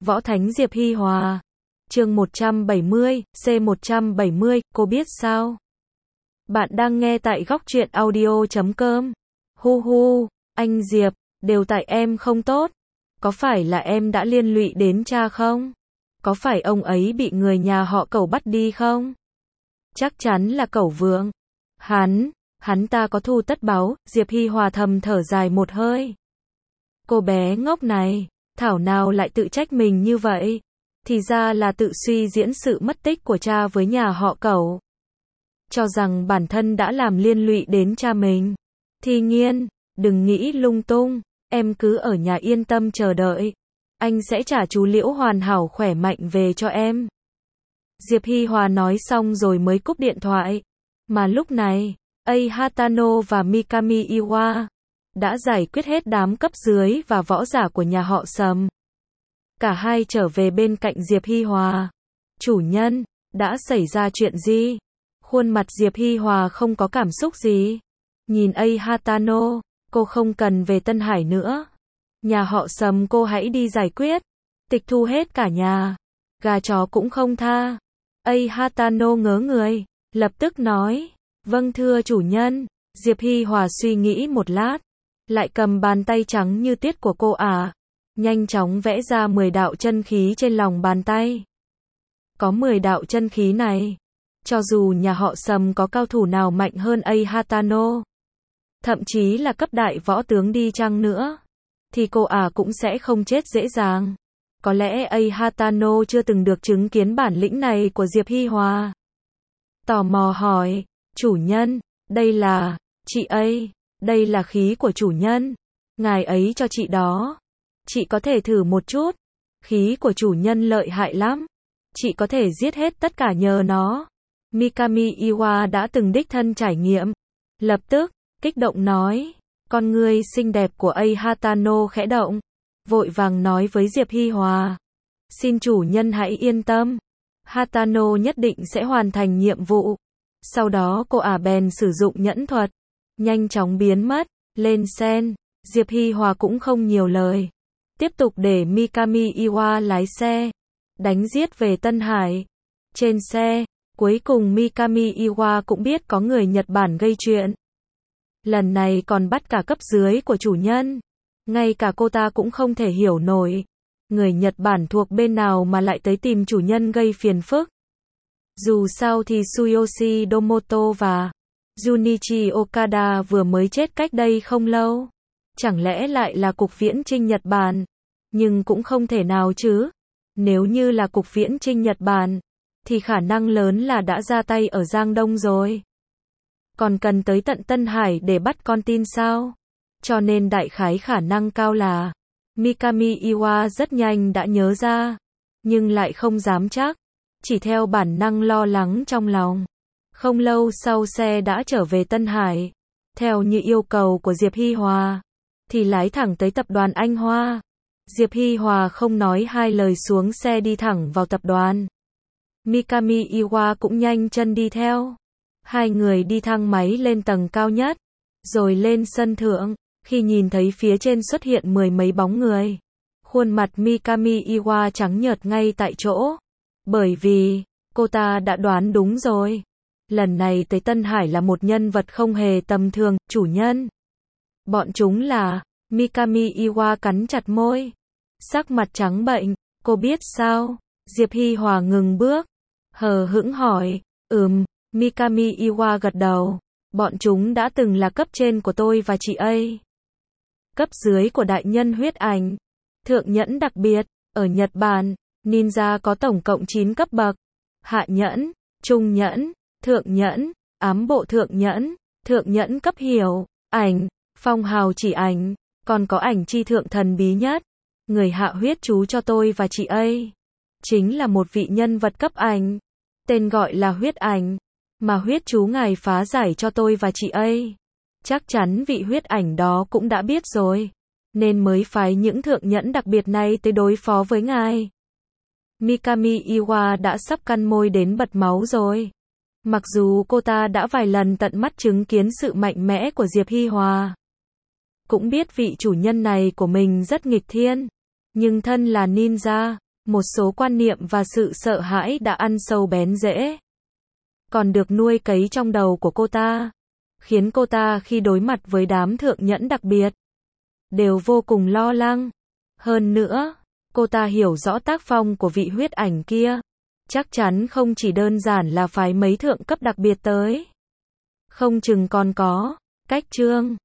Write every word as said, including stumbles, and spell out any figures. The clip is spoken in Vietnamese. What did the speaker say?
Võ Thánh Diệp Hi Hòa. Chương một trăm bảy mươi, C một trăm bảy mươi, cô biết sao? Bạn đang nghe tại góc truyện audio chấm com. Hu hu, anh Diệp, đều tại em không tốt. Có phải là em đã liên lụy đến cha không? Có phải ông ấy bị người nhà họ Cẩu bắt đi không? Chắc chắn là Cẩu Vượng. Hắn, hắn ta có thù tất báo, Diệp Hi Hòa thầm thở dài một hơi. Cô bé ngốc này, thảo nào lại tự trách mình như vậy? Thì ra là tự suy diễn sự mất tích của cha với nhà họ Cẩu. Cho rằng bản thân đã làm liên lụy đến cha mình. Thi Nghiên, đừng nghĩ lung tung, em cứ ở nhà yên tâm chờ đợi. Anh sẽ trả chú Liễu hoàn hảo khỏe mạnh về cho em. Diệp Hi Hòa nói xong rồi mới cúp điện thoại. Mà lúc này, Ai Hatano và Mikami Iwa đã giải quyết hết đám cấp dưới và võ giả của nhà họ Sầm. Cả hai trở về bên cạnh Diệp Hi Hòa. Chủ nhân, đã xảy ra chuyện gì? Khuôn mặt Diệp Hi Hòa không có cảm xúc gì. Nhìn Ai Hatano, cô không cần về Tân Hải nữa. Nhà họ Sầm cô hãy đi giải quyết. Tịch thu hết cả nhà. Gà chó cũng không tha. Ai Hatano ngớ người, lập tức nói. Vâng thưa chủ nhân. Diệp Hi Hòa suy nghĩ một lát. Lại cầm bàn tay trắng như tiết của cô à. Nhanh chóng vẽ ra mười đạo chân khí trên lòng bàn tay. Có mười đạo chân khí này. Cho dù nhà họ Sầm có cao thủ nào mạnh hơn Ai Hatano, thậm chí là cấp đại võ tướng đi chăng nữa, thì cô à cũng sẽ không chết dễ dàng. Có lẽ Ai Hatano chưa từng được chứng kiến bản lĩnh này của Diệp Hi Hòa. Tò mò hỏi, chủ nhân, đây là, chị ấy, đây là khí của chủ nhân. Ngài ấy cho chị đó. Chị có thể thử một chút. Khí của chủ nhân lợi hại lắm. Chị có thể giết hết tất cả nhờ nó. Mikami Iwa đã từng đích thân trải nghiệm. Lập tức, kích động nói. Con ngươi xinh đẹp của Ai Hatano khẽ động. Vội vàng nói với Diệp Hi Hòa. Xin chủ nhân hãy yên tâm. Hatano nhất định sẽ hoàn thành nhiệm vụ. Sau đó cô ả bèn sử dụng nhẫn thuật. Nhanh chóng biến mất. Lên sen. Diệp Hi Hòa cũng không nhiều lời. Tiếp tục để Mikami Iwa lái xe. Đánh giết về Tân Hải. Trên xe, cuối cùng Mikami Iwa cũng biết có người Nhật Bản gây chuyện. Lần này còn bắt cả cấp dưới của chủ nhân. Ngay cả cô ta cũng không thể hiểu nổi. Người Nhật Bản thuộc bên nào mà lại tới tìm chủ nhân gây phiền phức. Dù sao thì Tsuyoshi Domoto và Junichi Okada vừa mới chết cách đây không lâu. Chẳng lẽ lại là cục viễn trinh Nhật Bản? Nhưng cũng không thể nào chứ. Nếu như là cục viễn trinh Nhật Bản, thì khả năng lớn là đã ra tay ở Giang Đông rồi. Còn cần tới tận Tân Hải để bắt con tin sao? Cho nên đại khái khả năng cao là Mikami Iwa rất nhanh đã nhớ ra, nhưng lại không dám chắc, chỉ theo bản năng lo lắng trong lòng. Không lâu sau xe đã trở về Tân Hải, theo như yêu cầu của Diệp Hi Hòa, thì lái thẳng tới tập đoàn Anh Hoa. Diệp Hi Hòa không nói hai lời xuống xe đi thẳng vào tập đoàn. Mikami Iwa cũng nhanh chân đi theo. Hai người đi thang máy lên tầng cao nhất, rồi lên sân thượng. Khi nhìn thấy phía trên xuất hiện mười mấy bóng người, khuôn mặt Mikami Iwa trắng nhợt ngay tại chỗ. Bởi vì, cô ta đã đoán đúng rồi. Lần này tới Tân Hải là một nhân vật không hề tầm thường, chủ nhân. Bọn chúng là, Mikami Iwa cắn chặt môi. Sắc mặt trắng bệch, cô biết sao? Diệp Hi Hòa ngừng bước. Hờ hững hỏi, ừm, Mikami Iwa gật đầu. Bọn chúng đã từng là cấp trên của tôi và chị ấy. Cấp dưới của đại nhân huyết ảnh. Thượng nhẫn đặc biệt, ở Nhật Bản, ninja có tổng cộng chín cấp bậc. Hạ nhẫn, trung nhẫn, thượng nhẫn, ám bộ thượng nhẫn, thượng nhẫn cấp hiểu, ảnh, phong hào chỉ ảnh, còn có ảnh chi thượng thần bí nhất. Người hạ huyết chú cho tôi và chị ấy chính là một vị nhân vật cấp ảnh, tên gọi là huyết ảnh, mà huyết chú ngài phá giải cho tôi và chị ấy. Chắc chắn vị huyết ảnh đó cũng đã biết rồi, nên mới phái những thượng nhẫn đặc biệt này tới đối phó với ngài. Mikami Iwa đã sắp cắn môi đến bật máu rồi. Mặc dù cô ta đã vài lần tận mắt chứng kiến sự mạnh mẽ của Diệp Hi Hòa, cũng biết vị chủ nhân này của mình rất nghịch thiên, nhưng thân là ninja, Một số quan niệm và sự sợ hãi đã ăn sâu bén rễ, còn được nuôi cấy trong đầu của cô ta, khiến cô ta khi đối mặt với đám thượng nhẫn đặc biệt, đều vô cùng lo lắng. Hơn nữa, cô ta hiểu rõ tác phong của vị huyết ảnh kia, chắc chắn không chỉ đơn giản là phái mấy thượng cấp đặc biệt tới, không chừng còn có cách trương